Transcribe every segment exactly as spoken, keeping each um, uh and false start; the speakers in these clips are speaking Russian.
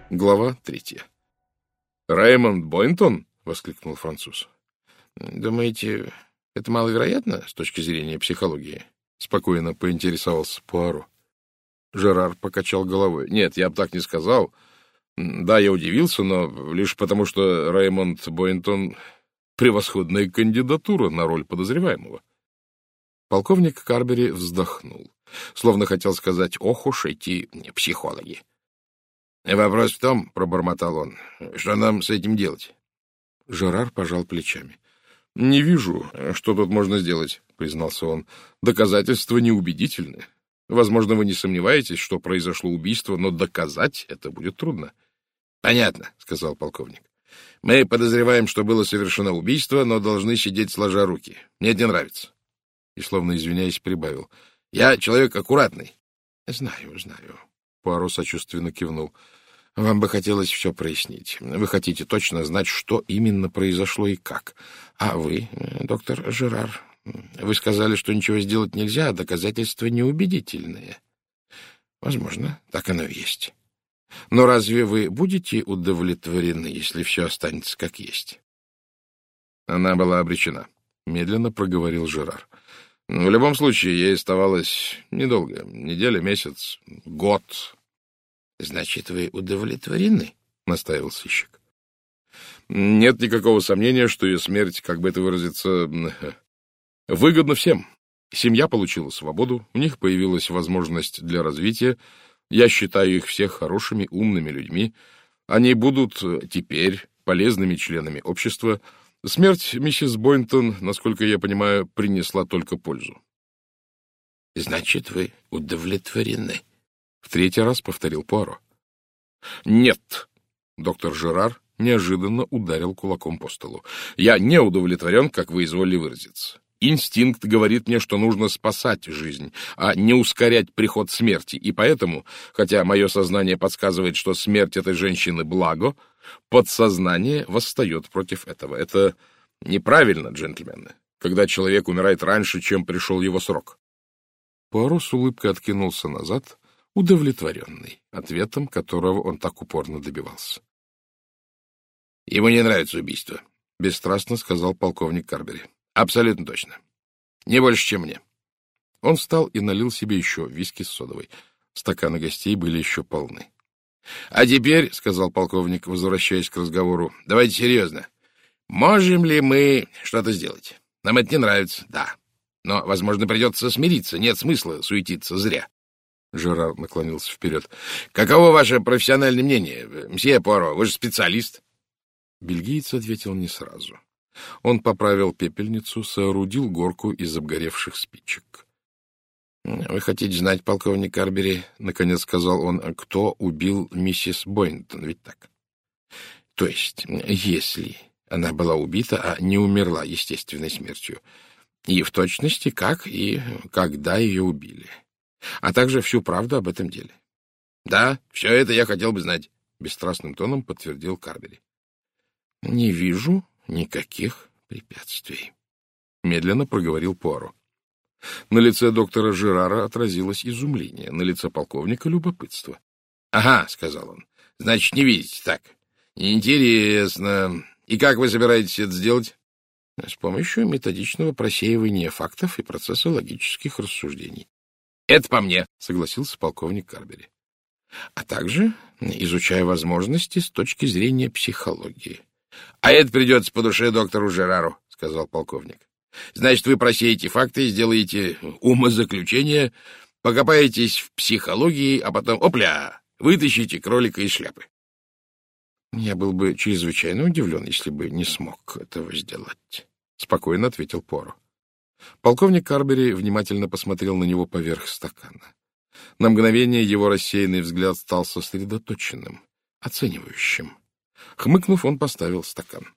Глава третья. «Раймонд Бойнтон?» — воскликнул француз. «Думаете, это маловероятно с точки зрения психологии?» — спокойно поинтересовался Пуаро. Жерар покачал головой. «Нет, я бы так не сказал. Да, я удивился, но лишь потому, что Раймонд Бойнтон — превосходная кандидатура на роль подозреваемого». Полковник Карбери вздохнул, словно хотел сказать: «Ох уж эти психологи!» «Вопрос в том, — пробормотал он, — что нам с этим делать?» Жерар пожал плечами. «Не вижу, что тут можно сделать», — признался он. «Доказательства неубедительны. Возможно, вы не сомневаетесь, что произошло убийство, но доказать это будет трудно». «Понятно», — сказал полковник. «Мы подозреваем, что было совершено убийство, но должны сидеть сложа руки. Мне это не нравится». И, словно извиняясь, прибавил: «Я человек аккуратный». «Знаю, знаю». Пуаро сочувственно кивнул. «Вам бы хотелось все прояснить. Вы хотите точно знать, что именно произошло и как. А вы, доктор Жерар, вы сказали, что ничего сделать нельзя, а доказательства неубедительные. Возможно, так оно и есть. Но разве вы будете удовлетворены, если все останется как есть?» Она была обречена, — медленно проговорил Жерар. В любом случае, ей оставалось недолго. Неделя, месяц, год. — Значит, вы удовлетворены? — настаивал сыщик. — Нет никакого сомнения, что ее смерть, как бы это выразиться, выгодна всем. Семья получила свободу, у них появилась возможность для развития. Я считаю их всех хорошими, умными людьми. Они будут теперь полезными членами общества. Смерть миссис Бойнтон, насколько я понимаю, принесла только пользу. — Значит, вы удовлетворены? — в третий раз повторил Пуаро. — Нет. Доктор Жерар неожиданно ударил кулаком по столу. — Я не удовлетворен, как вы изволили выразиться. Инстинкт говорит мне, что нужно спасать жизнь, а не ускорять приход смерти, и поэтому, хотя мое сознание подсказывает, что смерть этой женщины — благо, подсознание восстает против этого. Это неправильно, джентльмены, когда человек умирает раньше, чем пришел его срок. Пуаро с улыбкой откинулся назад, удовлетворенный ответом, которого он так упорно добивался. — Ему не нравится убийство, — бесстрастно сказал полковник Карбери. — Абсолютно точно. Не больше, чем мне. Он встал и налил себе еще виски с содовой. Стаканы гостей были еще полны. — А теперь, — сказал полковник, возвращаясь к разговору, — давайте серьезно. Можем ли мы что-то сделать? Нам это не нравится, да. Но, возможно, придется смириться. Нет смысла суетиться зря. Жерар наклонился вперед. — Каково ваше профессиональное мнение, мсье Пуаро? Вы же специалист. Бельгиец ответил не сразу. Он поправил пепельницу, соорудил горку из обгоревших спичек. — Вы хотите знать, полковник Карбери, — наконец сказал он, — кто убил миссис Бойнтон, ведь так? — То есть, если она была убита, а не умерла естественной смертью, и в точности, как и когда ее убили, а также всю правду об этом деле. — Да, все это я хотел бы знать, — бесстрастным тоном подтвердил Карбери. — Не вижу никаких препятствий, — медленно проговорил Пуаро. На лице доктора Жерара отразилось изумление, на лице полковника — любопытство. — Ага, — сказал он, — значит, не видите, так. Интересно. И как вы собираетесь это сделать? — С помощью методичного просеивания фактов и процесса логических рассуждений. — Это по мне, — согласился полковник Карбери. — А также изучая возможности с точки зрения психологии. — А это придется по душе доктору Жерару, — сказал полковник. — Значит, вы просеете факты, сделаете умозаключение, покопаетесь в психологии, а потом, опля, вытащите кролика из шляпы. — Я был бы чрезвычайно удивлен, если бы не смог этого сделать, — спокойно ответил Пуаро. Полковник Карбери внимательно посмотрел на него поверх стакана. На мгновение его рассеянный взгляд стал сосредоточенным, оценивающим. Хмыкнув, он поставил стакан.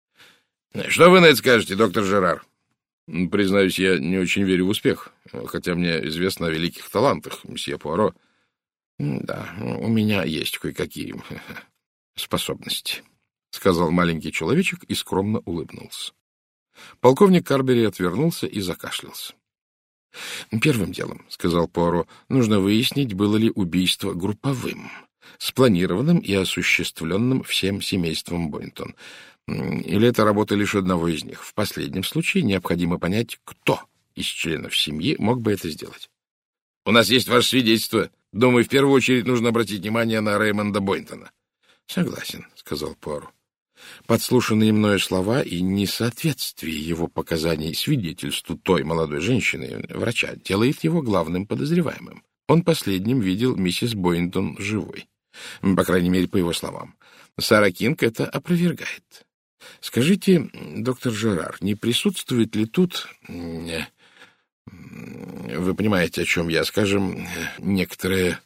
— Что вы на это скажете, доктор Жерар? — Признаюсь, я не очень верю в успех, хотя мне известно о великих талантах, мсье Пуаро. — Да, у меня есть кое-какие способности, — сказал маленький человечек и скромно улыбнулся. Полковник Карбери отвернулся и закашлялся. — Первым делом, — сказал Пуаро, — нужно выяснить, было ли убийство групповым. спланированным и осуществленным всем семейством Бойнтон. Или это работа лишь одного из них? В последнем случае необходимо понять, кто из членов семьи мог бы это сделать. — У нас есть ваше свидетельство. Думаю, в первую очередь нужно обратить внимание на Реймонда Бойнтона. — Согласен, — сказал Пуаро. Подслушанные мною слова и несоответствие его показаний свидетельству той молодой женщины, врача, делает его главным подозреваемым. Он последним видел миссис Бойнтон живой. По крайней мере, по его словам. Сара Кинг это опровергает. Скажите, доктор Жерар, не присутствует ли тут... Вы понимаете, о чем я, скажем, некоторая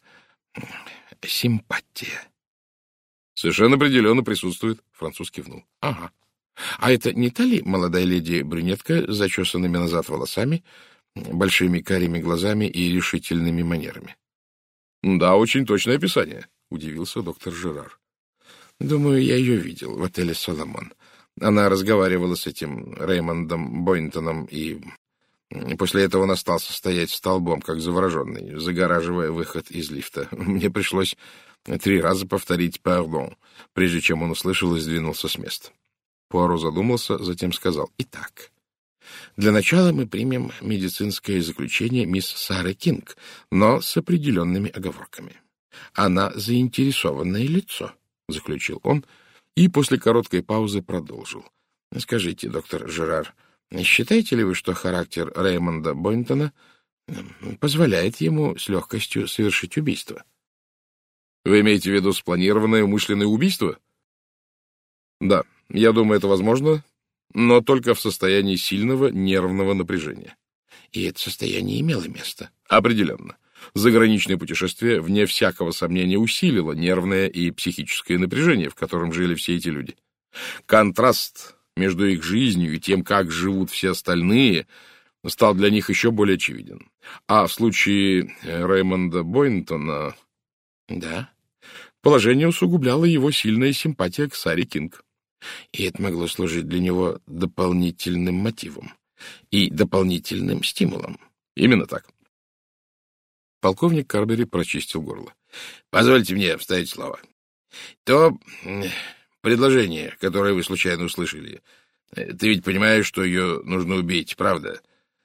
симпатия? Совершенно определенно присутствует, француз кивнул. Ага. А это не та ли молодая леди-брюнетка с зачесанными назад волосами, большими карими глазами и решительными манерами? Да, очень точное описание, удивился доктор Жерар. Думаю, я ее видел в отеле «Соломон». Она разговаривала с этим Реймондом Бойнтоном, и после этого он остался стоять столбом, как завороженный, загораживая выход из лифта. Мне пришлось три раза повторить «пардон», прежде чем он услышал и сдвинулся с места. Пуаро задумался, затем сказал: «Итак, для начала мы примем медицинское заключение мисс Сары Кинг, но с определенными оговорками. Она заинтересованное лицо», — заключил он, и после короткой паузы продолжил. «Скажите, доктор Жерар, считаете ли вы, что характер Реймонда Бойнтона позволяет ему с легкостью совершить убийство?» Вы имеете в виду спланированное умышленное убийство? Да, я думаю, это возможно, но только в состоянии сильного нервного напряжения. И это состояние имело место? Определенно. Заграничное путешествие, вне всякого сомнения, усилило нервное и психическое напряжение, в котором жили все эти люди. Контраст между их жизнью и тем, как живут все остальные, стал для них еще более очевиден. А в случае Реймонда Бойнтона... Да, положение усугубляло его сильная симпатия к Саре Кинг. И это могло служить для него дополнительным мотивом и дополнительным стимулом. Именно так. Полковник Карбери прочистил горло. Позвольте мне вставить слова. То предложение, которое вы случайно услышали, ты ведь понимаешь, что ее нужно убить, правда?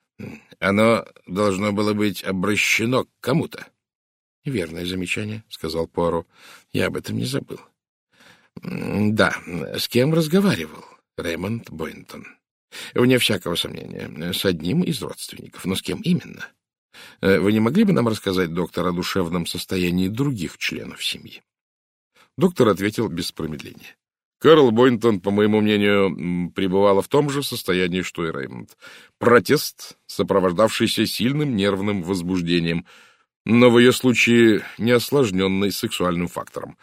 Оно должно было быть обращено к кому-то. — Верное замечание, — сказал Пуаро. — Я об этом не забыл. — Да, с кем разговаривал Реймонд Бойнтон? — Вне всякого сомнения, с одним из родственников. Но с кем именно? Вы не могли бы нам рассказать, доктор, о душевном состоянии других членов семьи? Доктор ответил без промедления. Карл Бойнтон, по моему мнению, пребывала в том же состоянии, что и Реймонд. Протест, сопровождавшийся сильным нервным возбуждением, но в ее случае не осложненный сексуальным фактором.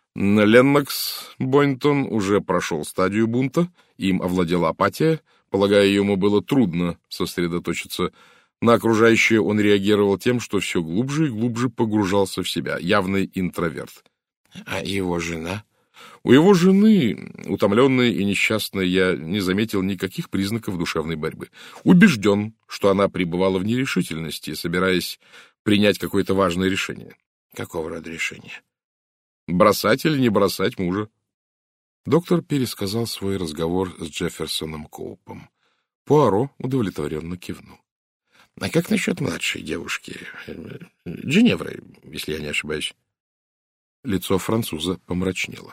Леннокс Бойнтон уже прошел стадию бунта, им овладела апатия, полагая, ему было трудно сосредоточиться. На окружающее он реагировал тем, что все глубже и глубже погружался в себя, явный интроверт. А его жена? У его жены, утомленной и несчастной, я не заметил никаких признаков душевной борьбы. Убежден, что она пребывала в нерешительности, собираясь принять какое-то важное решение. Какого рода решение? Бросать или не бросать мужа? Доктор пересказал свой разговор с Джефферсоном Коупом. Пуаро удовлетворенно кивнул. — А как насчет младшей девушки? Джиневры, если я не ошибаюсь. Лицо француза помрачнело.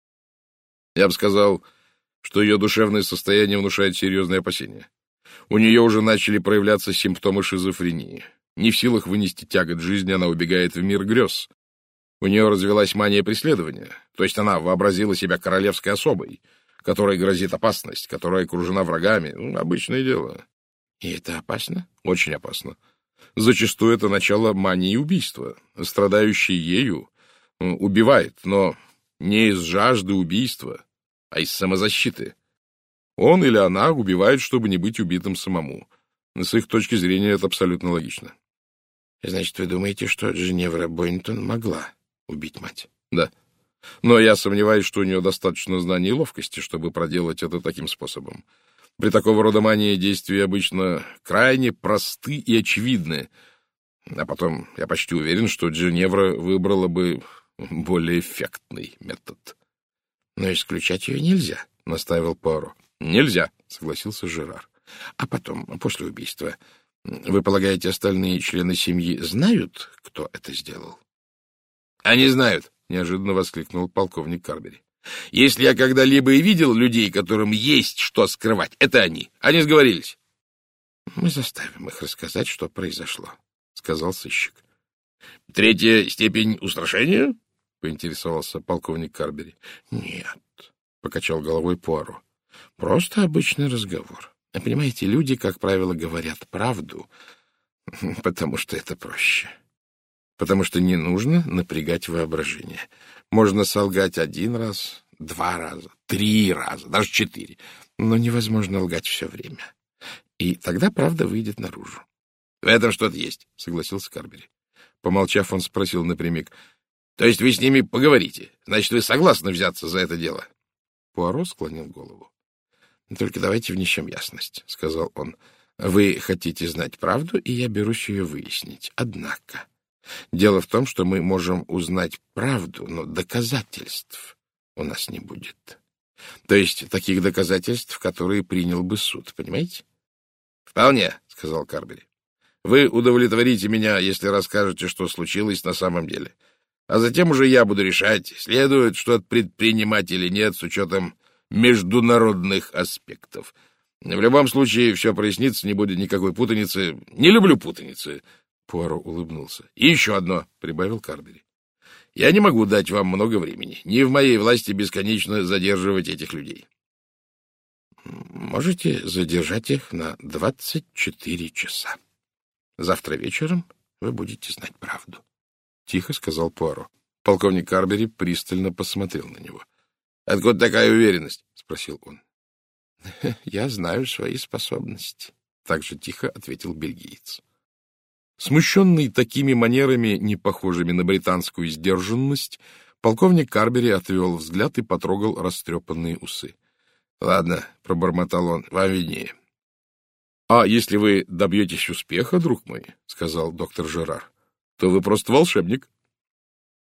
Я бы сказал, что ее душевное состояние внушает серьезные опасения. У нее уже начали проявляться симптомы шизофрении. Не в силах вынести тягот жизни, она убегает в мир грез. У нее развелась мания преследования, то есть она вообразила себя королевской особой, которой грозит опасность, которая окружена врагами. Ну, обычное дело. И это опасно? Очень опасно. Зачастую это начало мании убийства. Страдающий ею убивает, но не из жажды убийства, а из самозащиты. Он или она убивает, чтобы не быть убитым самому. С их точки зрения это абсолютно логично. Значит, вы думаете, что Джиневра Бойнтон могла убить мать? Да. Но я сомневаюсь, что у нее достаточно знаний и ловкости, чтобы проделать это таким способом. При такого рода мании действия обычно крайне просты и очевидны. А потом, я почти уверен, что Джиневра выбрала бы более эффектный метод. — Но исключать ее нельзя, — настаивал Пуаро. — Нельзя, — согласился Жерар. — А потом, после убийства, вы полагаете, остальные члены семьи знают, кто это сделал? — Они знают, — неожиданно воскликнул полковник Карбери. — Если я когда-либо и видел людей, которым есть что скрывать, это они. Они сговорились. — Мы заставим их рассказать, что произошло, — сказал сыщик. — Третья степень устрашения? — поинтересовался полковник Карбери. — Нет, — покачал головой Пуаро. — Просто обычный разговор. Понимаете, люди, как правило, говорят правду, потому что это проще. Потому что не нужно напрягать воображение. Можно солгать один раз, два раза, три раза, даже четыре. Но невозможно лгать все время. И тогда правда выйдет наружу. — В этом что-то есть, — согласился Карбери. Помолчав, он спросил напрямик. — То есть вы с ними поговорите? Значит, вы согласны взяться за это дело? Пуаро склонил голову. — Только давайте внесем ясность, — сказал он. — Вы хотите знать правду, и я берусь ее выяснить. Однако, дело в том, что мы можем узнать правду, но доказательств у нас не будет. То есть таких доказательств, которые принял бы суд, понимаете? — Вполне, — сказал Карбери. — Вы удовлетворите меня, если расскажете, что случилось на самом деле. А затем уже я буду решать, следует что-то предпринимать или нет с учетом международных аспектов. В любом случае, все прояснится, не будет никакой путаницы. Не люблю путаницы. Пуаро улыбнулся. — И еще одно, — прибавил Карбери. — Я не могу дать вам много времени. Не в моей власти бесконечно задерживать этих людей. — Можете задержать их на двадцать четыре часа. Завтра вечером вы будете знать правду, — тихо сказал Пуаро. Полковник Карбери пристально посмотрел на него. — Откуда такая уверенность? — спросил он. — Я знаю свои способности, — так же тихо ответил бельгиец. Смущенный такими манерами, не похожими на британскую сдержанность, полковник Карбери отвел взгляд и потрогал растрепанные усы. — Ладно, — пробормотал он, — вам виднее. — А если вы добьетесь успеха, друг мой, — сказал доктор Жерар, — то вы просто волшебник.